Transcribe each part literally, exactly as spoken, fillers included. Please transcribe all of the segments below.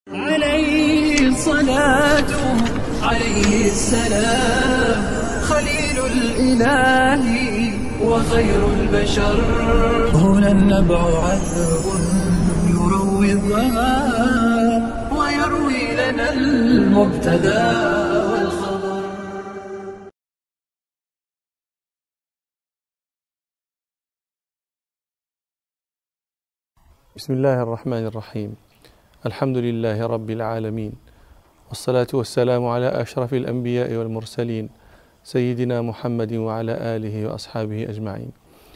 عليه الصلاة عليه السلام خليل الإله وخير البشر. هنا النبع عذب يروي الظمآن ويروي لنا المبتدى والخبر. بسم الله الرحمن الرحيم. الحمد لله رب العالمين، والصلاة والسلام على أشرف الأنبياء والمرسلين سيدنا محمد وعلى آله وأصحابه أجمعين.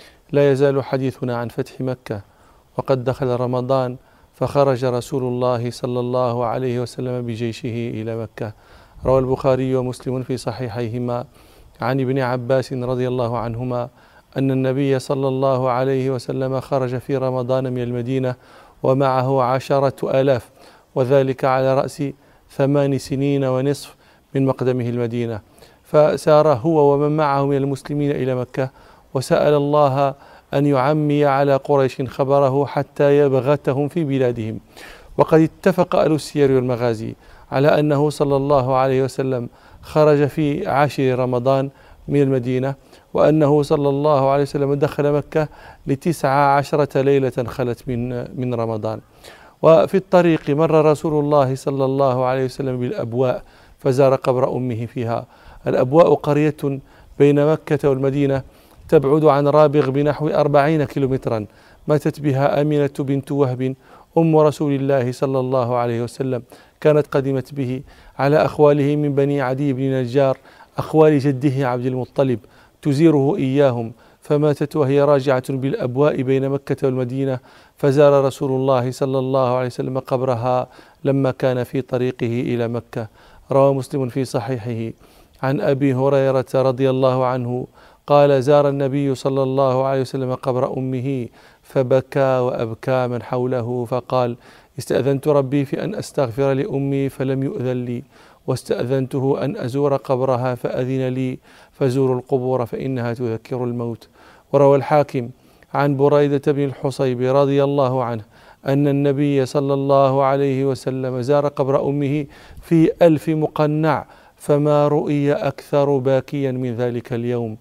لا يزال حديثنا عن فتح مكة، وقد دخل رمضان فخرج رسول الله صلى الله عليه وسلم بجيشه إلى مكة. روى البخاري ومسلم في صحيحيهما عن ابن عباس رضي الله عنهما أن النبي صلى الله عليه وسلم خرج في رمضان من المدينة ومعه عشرة آلاف، وذلك على رأس ثمان سنين ونصف من مقدمه المدينة. فسار هو ومن معه من المسلمين إلى مكة، وسأل الله أن يعمي على قريش خبره حتى يبغتهم في بلادهم. وقد اتفق أهل السير والمغازي على أنه صلى الله عليه وسلم خرج في عاشر رمضان من المدينة، وأنه صلى الله عليه وسلم دخل مكة لتسع عشرة ليلة خلت من من رمضان. وفي الطريق مر رسول الله صلى الله عليه وسلم بالأبواء فزار قبر أمه فيها. الأبواء قرية بين مكة والمدينة تبعد عن رابغ بنحو أربعين كيلومترا، ماتت بها آمنة بنت وهب أم رسول الله صلى الله عليه وسلم. كانت قدمت به على أخواله من بني عدي بن نجار أخوال جده عبد المطلب تزيره إياهم، فماتت وهي راجعة بالأبواء بين مكة والمدينة، فزار رسول الله صلى الله عليه وسلم قبرها لما كان في طريقه إلى مكة. روى مسلم في صحيحه عن أبي هريرة رضي الله عنه قال: زار النبي صلى الله عليه وسلم قبر أمه فبكى وأبكى من حوله، فقال: استأذنت ربي في أن أستغفر لأمي فلم يؤذن لي، واستأذنته أن أزور قبرها فأذن لي، فزوروا القبور فإنها تذكر الموت. وروى الحاكم عن بريدة بن الحصيب رضي الله عنه أن النبي صلى الله عليه وسلم زار قبر أمه في ألف مقنع، فما رؤي أكثر باكيا من ذلك اليوم.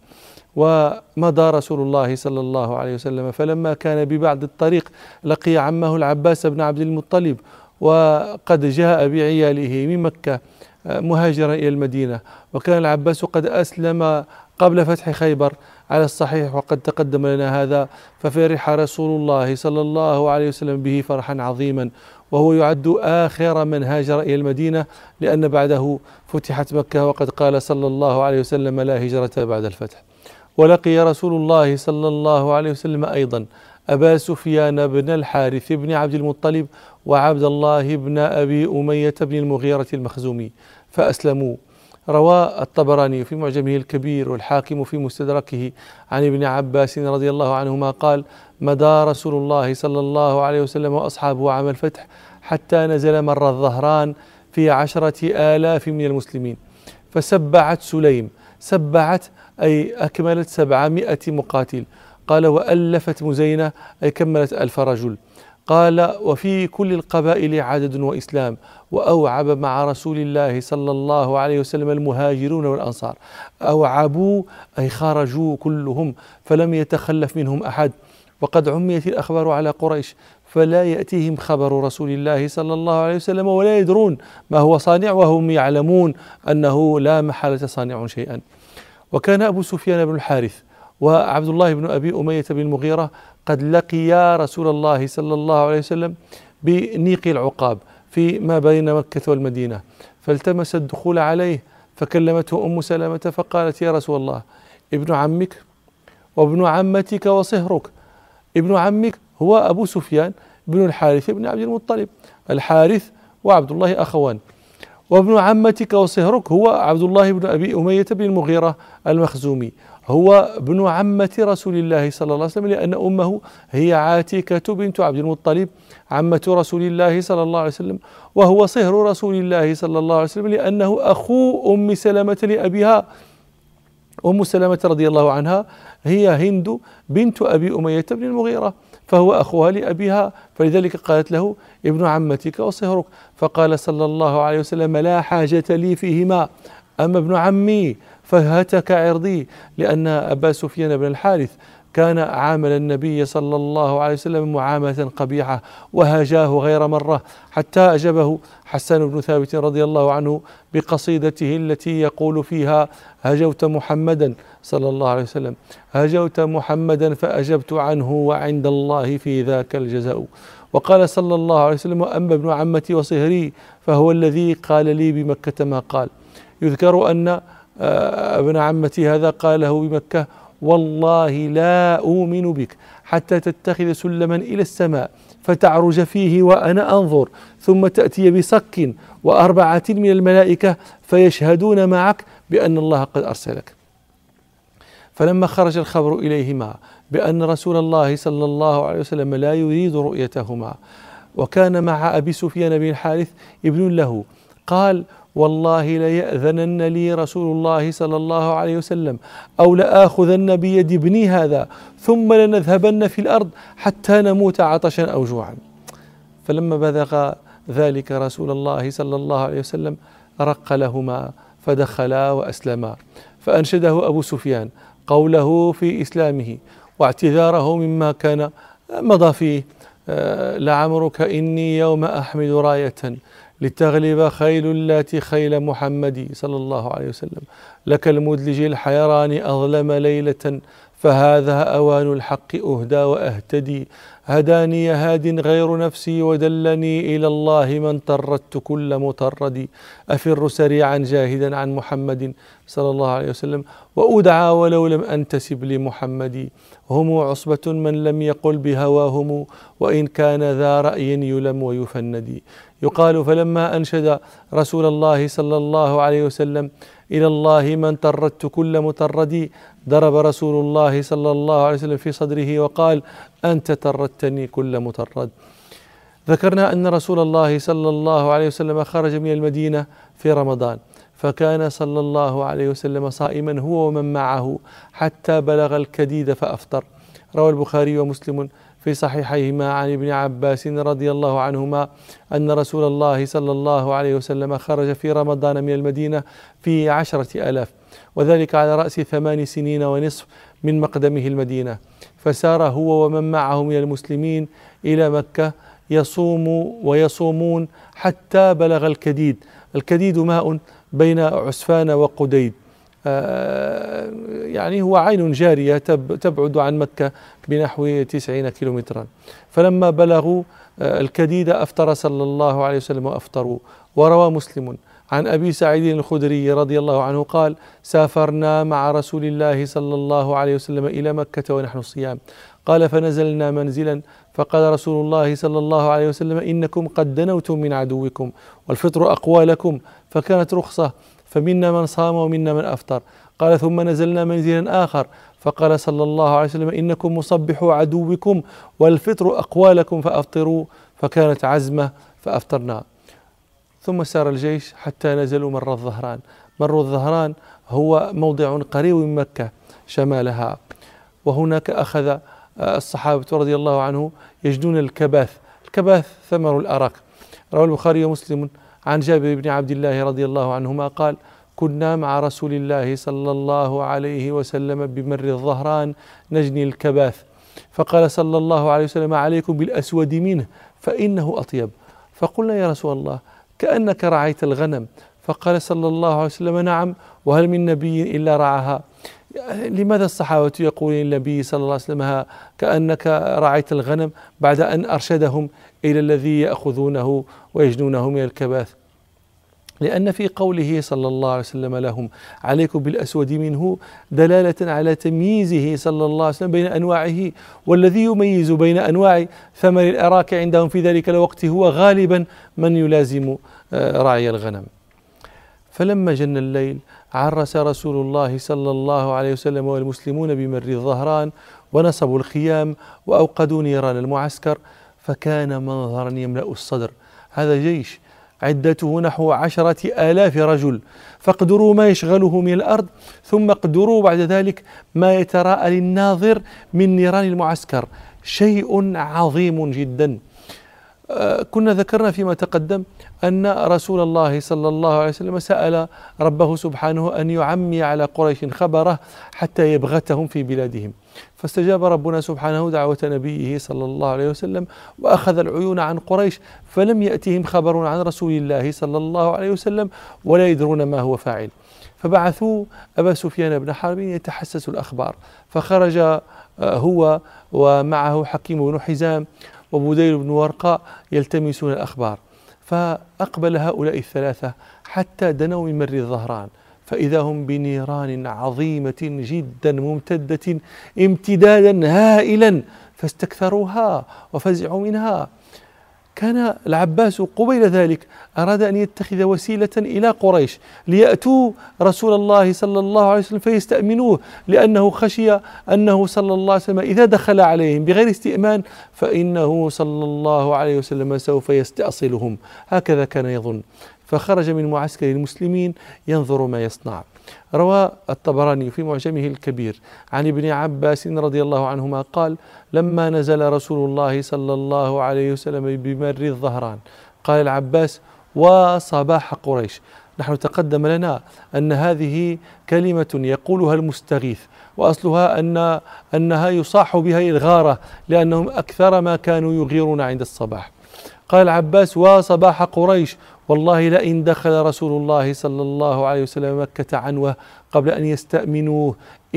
ومضى رسول الله صلى الله عليه وسلم، فلما كان ببعض الطريق لقي عمه العباس بن عبد المطلب، وقد جاء بعياله من مكة مهاجرا إلى المدينة، وكان العباس قد أسلم قبل فتح خيبر على الصحيح، وقد تقدم لنا هذا. ففرح رسول الله صلى الله عليه وسلم به فرحا عظيما، وهو يعد آخر من هاجر إلى المدينة، لأن بعده فتحت مكة، وقد قال صلى الله عليه وسلم: لا هجرة بعد الفتح. ولقي رسول الله صلى الله عليه وسلم أيضا أبا سفيان بن الحارث بن عبد المطلب وعبد الله بن أبي أمية بن المغيرة المخزومي فأسلموا. روى الطبراني في معجمه الكبير والحاكم في مستدركه عن ابن عباس رضي الله عنهما قال: مدى رسول الله صلى الله عليه وسلم وأصحابه عام الفتح حتى نزل مر الظهران في عشرة آلاف من المسلمين، فسبعت سليم، سبعت أي أكملت سبعمائة مقاتل. قال: وألفت مزينة أي كملت ألف رجل. قال: وفي كل القبائل عدد وإسلام، وأوعب مع رسول الله صلى الله عليه وسلم المهاجرون والأنصار. أوعبوا أي خرجوا كلهم، فلم يتخلف منهم أحد. وقد عميت الأخبار على قريش، فلا يأتيهم خبر رسول الله صلى الله عليه وسلم ولا يدرون ما هو صانع، وهم يعلمون أنه لا محالة صانع شيئا. وكان أبو سفيان بن الحارث وعبد الله بن أبي أمية بن المغيرة قد لقيا رسول الله صلى الله عليه وسلم بنيق العقاب في ما بين مكة والمدينة، فالتمس الدخول عليه، فكلمته أم سلمة فقالت: يا رسول الله، ابن عمك وابن عمتك وصهرك. ابن عمك هو أبو سفيان بن الحارث بن عبد المطلب، الحارث وعبد الله أخوان، وابن عمتك وصهرك هو عبد الله بن أبي أمية بن المغيرة المخزومي، هو ابن عمة رسول الله صلى الله عليه وسلم، لأن أمه هي عاتكة بنت عبد المطلب عمة رسول الله صلى الله عليه وسلم، وهو صهر رسول الله صلى الله عليه وسلم لأنه أخو أم سلمة لأبيها. أم سلمة رضي الله عنها هي هند بنت أبي أمية بن المغيرة، فهو أخوها لأبيها، فلذلك قالت له ابن عمتك وصهرك. فقال صلى الله عليه وسلم لا حاجة لي فيهما، أما ابن عمي فهتك عرضي، لأن أبا سفيان بن الحارث كان عامل النبي صلى الله عليه وسلم معاملة قبيحة وهاجاه غير مرة، حتى أجبه حسان بن ثابت رضي الله عنه بقصيدته التي يقول فيها هجوت محمدا صلى الله عليه وسلم، هجوت محمدا فأجبت عنه وعند الله في ذاك الجزاء. وقال صلى الله عليه وسلم أما ابن عمتي وصهري فهو الذي قال لي بمكة ما قال. يذكر أن ابن عمتي هذا قال له بمكة والله لا أؤمن بك حتى تتخذ سلما إلى السماء فتعرج فيه وأنا أنظر، ثم تأتي بصك وأربعة من الملائكة فيشهدون معك بأن الله قد أرسلك. فلما خرج الخبر إليهما بأن رسول الله صلى الله عليه وسلم لا يريد رؤيتهما، وكان مع أبي سفيان بن الحارث ابن له، قال والله ليأذنن لي رسول الله صلى الله عليه وسلم أو لآخذن بيد ابني هذا ثم لنذهبن في الأرض حتى نموت عطشا أو جوعا. فلما بلغ ذلك رسول الله صلى الله عليه وسلم رق لهما فدخلا وأسلما، فأنشده أبو سفيان قوله في إسلامه واعتذاره مما كان مضى فيه: لعمرك إني يوم أحمل راية لتغلب خيل اللات خيل محمد صلى الله عليه وسلم، لك المدلج الحيران أظلم ليلة فهذا أوان الحق أهدى وأهتدي، هداني هاد غير نفسي ودلني إلى الله من طردت كل مطرد، أفر سريعا جاهدا عن محمد صلى الله عليه وسلم وأدعى ولو لم أنتسب لمحمد، هم عصبة من لم يقل بهواهم وإن كان ذا رأي يلم ويفند. يقال فلما أنشد رسول الله صلى الله عليه وسلم إلى الله من طردت كل مطرد ضرب رسول الله صلى الله عليه وسلم في صدره وقال أنت طردتني كل مطرد. ذكرنا أن رسول الله صلى الله عليه وسلم خرج من المدينة في رمضان، فكان صلى الله عليه وسلم صائما هو ومن معه حتى بلغ الكديد فأفطر. روى البخاري ومسلم في صحيحيهما عن ابن عباس رضي الله عنهما أن رسول الله صلى الله عليه وسلم خرج في رمضان من المدينة في عشرة آلاف، وذلك على رأس ثمان سنين ونصف من مقدمه المدينة، فسار هو ومن معه من المسلمين إلى مكة يصوم ويصومون حتى بلغ الكديد. الكديد ماء بين عسفان وقديد، يعني هو عين جارية تبعد عن مكة بنحو تسعين كيلومترا. فلما بلغوا الكديد أفطر صلى الله عليه وسلم وأفطروا. وروى مسلم عن أبي سعيد الخدري رضي الله عنه قال سافرنا مع رسول الله صلى الله عليه وسلم إلى مكة ونحن صيام، قال فنزلنا منزلا فقال رسول الله صلى الله عليه وسلم إنكم قد دنوتم من عدوكم والفطر أقوى لكم، فكانت رخصة فمنا من صام ومنا من أفطر. قال ثم نزلنا منزلا آخر فقال صلى الله عليه وسلم إنكم مصبحوا عدوكم والفطر أقوى لكم فأفطروا، فكانت عزمة فأفطرنا. ثم سار الجيش حتى نزلوا مر الظهران. مر الظهران هو موضع قريب من مكة شمالها، وهناك أخذ الصحابة رضي الله عنه يجدون الكباث. الكباث ثمر الأراك. روى البخاري ومسلم عن جابر بن عبد الله رضي الله عنهما قال كنا مع رسول الله صلى الله عليه وسلم بمر الظهران نجني الكباث، فقال صلى الله عليه وسلم عليكم بالأسود منه فإنه أطيب. فقلنا يا رسول الله كأنك رعيت الغنم، فقال صلى الله عليه وسلم نعم، وهل من نبي إلا رعاها. لماذا الصحابة يقولون للنبي صلى الله عليه وسلم كأنك رعيت الغنم بعد أن أرشدهم إلى الذي يأخذونه ويجنونه من الكباث؟ لأن في قوله صلى الله عليه وسلم لهم عليكم بالأسود منه دلالة على تمييزه صلى الله عليه وسلم بين أنواعه، والذي يميز بين أنواع ثمر الأراك عندهم في ذلك الوقت هو غالبا من يلازم راعي الغنم. فلما جن الليل عرس رسول الله صلى الله عليه وسلم والمسلمون بمر الظهران ونصبوا الخيام وأوقدوا نيران المعسكر، فكان منظرا يملأ الصدر. هذا جيش عدته نحو عشرة آلاف رجل، فاقدروا ما يشغله من الأرض، ثم اقدروا بعد ذلك ما يتراءى للناظر من نيران المعسكر. شيء عظيم جدا. كنا ذكرنا فيما تقدم أن رسول الله صلى الله عليه وسلم سأل ربه سبحانه أن يعمي على قريش خبره حتى يبغتهم في بلادهم، فاستجاب ربنا سبحانه دعوة نبيه صلى الله عليه وسلم وأخذ العيون عن قريش، فلم يأتهم خبر عن رسول الله صلى الله عليه وسلم ولا يدرون ما هو فاعل، فبعثوا أبا سفيان بن حرب يتحسس الأخبار، فخرج هو ومعه حكيم بن حزام وبديل بن ورقاء يلتمسون الأخبار، فأقبل هؤلاء الثلاثة حتى دنوا من مر الظهران، فإذا هم بنيران عظيمة جدا ممتدة امتدادا هائلا، فاستكثروها وفزعوا منها. كان العباس قبيل ذلك أراد أن يتخذ وسيلة إلى قريش ليأتوا رسول الله صلى الله عليه وسلم فيستأمنوه، لأنه خشي أنه صلى الله عليه وسلم إذا دخل عليهم بغير استئمان فإنه صلى الله عليه وسلم سوف يستأصلهم، هكذا كان يظن، فخرج من معسكر المسلمين ينظر ما يصنع. روى الطبراني في معجمه الكبير عن ابن عباس رضي الله عنهما قال: لما نزل رسول الله صلى الله عليه وسلم بمر الظهران قال العباس: وصباح قريش. نحن تقدم لنا أن هذه كلمة يقولها المستغيث، وأصلها أن أنها يصاح بها الغارة، لأنهم أكثر ما كانوا يغيرون عند الصباح. قال العباس: وصباح قريش، والله لئن دخل رسول الله صلى الله عليه وسلم مكة عنوة قبل أن يستأمنوه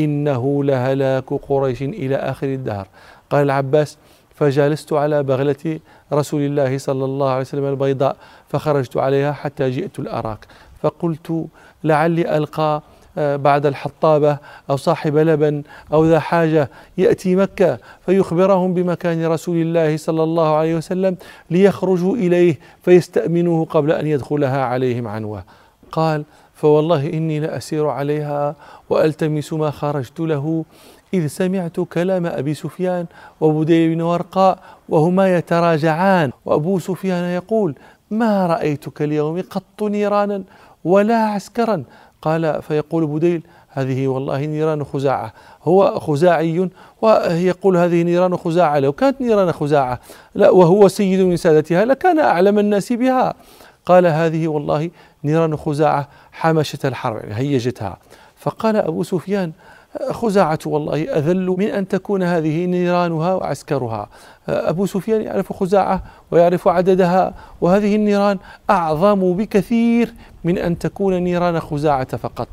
إنه لهلاك قريش إلى آخر الدهر. قال العباس: فجلست على بغلة رسول الله صلى الله عليه وسلم البيضاء، فخرجت عليها حتى جئت الأراك، فقلت لعلي ألقى بعد الحطابة أو صاحب لبن أو ذا حاجة يأتي مكة فيخبرهم بمكان رسول الله صلى الله عليه وسلم ليخرجوا إليه فيستأمنوه قبل أن يدخلها عليهم عنوة. قال: فوالله إني لأسير عليها وألتمس ما خرجت له، إذ سمعت كلام أبي سفيان وبديل بن ورقاء وهما يتراجعان، وأبو سفيان يقول: ما رأيتك اليوم قط نيرانا ولا عسكرا. قال: فيقول بديل: هذه والله نيران خزاعة، هو خزاعي ويقول هذه نيران خزاعة، لو كانت نيران خزاعة لا وهو سيد من سادتها لكان أعلم الناس بها. قال: هذه والله نيران خزاعة حمشت الحرب، يعني هيجتها. فقال أبو سفيان: خزاعة والله أذل من أن تكون هذه نيرانها وعسكرها. أبو سفيان يعرف خزاعة ويعرف عددها، وهذه النيران أعظم بكثير من أن تكون نيران خزاعة فقط.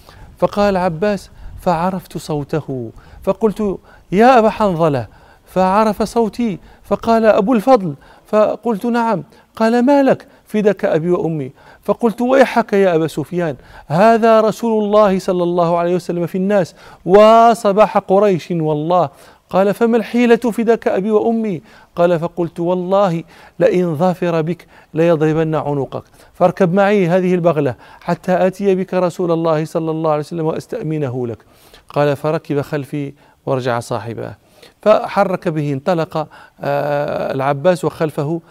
فقال عباس: فعرفت صوته فقلت: يا أبا حنظلة، فعرف صوتي فقال: أبو الفضل، فقلت: نعم. قال: ما لك؟ فدك أبي وأمي. فقلت: ويحك يا أبا سفيان، هذا رسول الله صلى الله عليه وسلم في الناس وصباح قريش والله. قال: فما الحيلة فدك أبي وأمي؟ قال: فقلت: والله لئن ظافر بك ليضربن عنقك، فاركب معي هذه البغلة حتى آتي بك رسول الله صلى الله عليه وسلم وأستأمنه لك. قال: فركب خلفي ورجع صاحبه، فحرك به، انطلق العباس وخلفه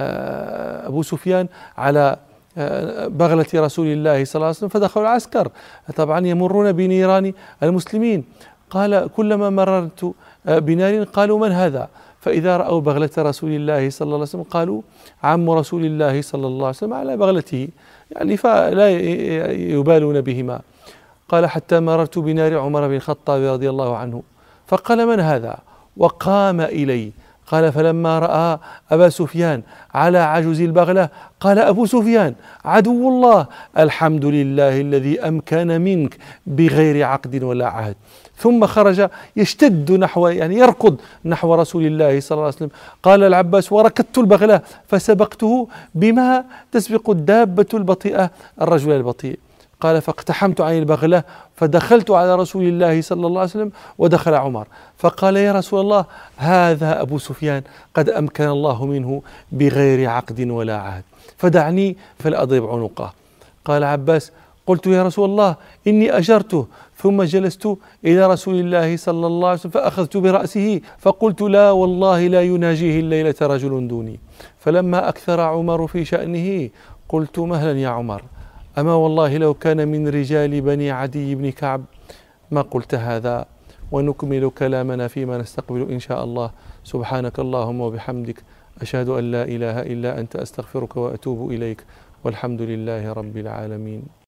أبو سفيان على بغلة رسول الله صلى الله عليه وسلم، فدخلوا العسكر طبعا يمرون بنيران المسلمين. قال: كلما مررت بنار قالوا: من هذا؟ فإذا رأوا بغلة رسول الله صلى الله عليه وسلم قالوا: عم رسول الله صلى الله عليه وسلم على بغلته، يعني فلا يبالون بهما. قال: حتى مررت بنار عمر بن الخطاب رضي الله عنه، فقال: من هذا؟ وقام إلي. قال: فلما رأى أبا سفيان على عجز البغلة قال أبو سفيان: عدو الله، الحمد لله الذي أمكن منك بغير عقد ولا عهد. ثم خرج يشتد نحو، يعني يركض نحو رسول الله صلى الله عليه وسلم. قال العباس: وركضت البغلة فسبقته بما تسبق الدابة البطيئة الرجل البطيء. قال: فاقتحمت عن البغلة فدخلت على رسول الله صلى الله عليه وسلم، ودخل عمر فقال: يا رسول الله، هذا أبو سفيان قد أمكن الله منه بغير عقد ولا عهد، فدعني فلأضرب عنقه. قال عباس: قلت: يا رسول الله، إني أجرته. ثم جلست إلى رسول الله صلى الله عليه وسلم فأخذت برأسه فقلت: لا والله لا يناجيه الليلة رجل دوني. فلما أكثر عمر في شأنه قلت: مهلا يا عمر، أما والله لو كان من رجال بني عدي بن كعب ما قلت هذا. ونكمل كلامنا فيما نستقبل إن شاء الله. سبحانك اللهم وبحمدك، أشهد أن لا إله إلا أنت، أستغفرك وأتوب إليك، والحمد لله رب العالمين.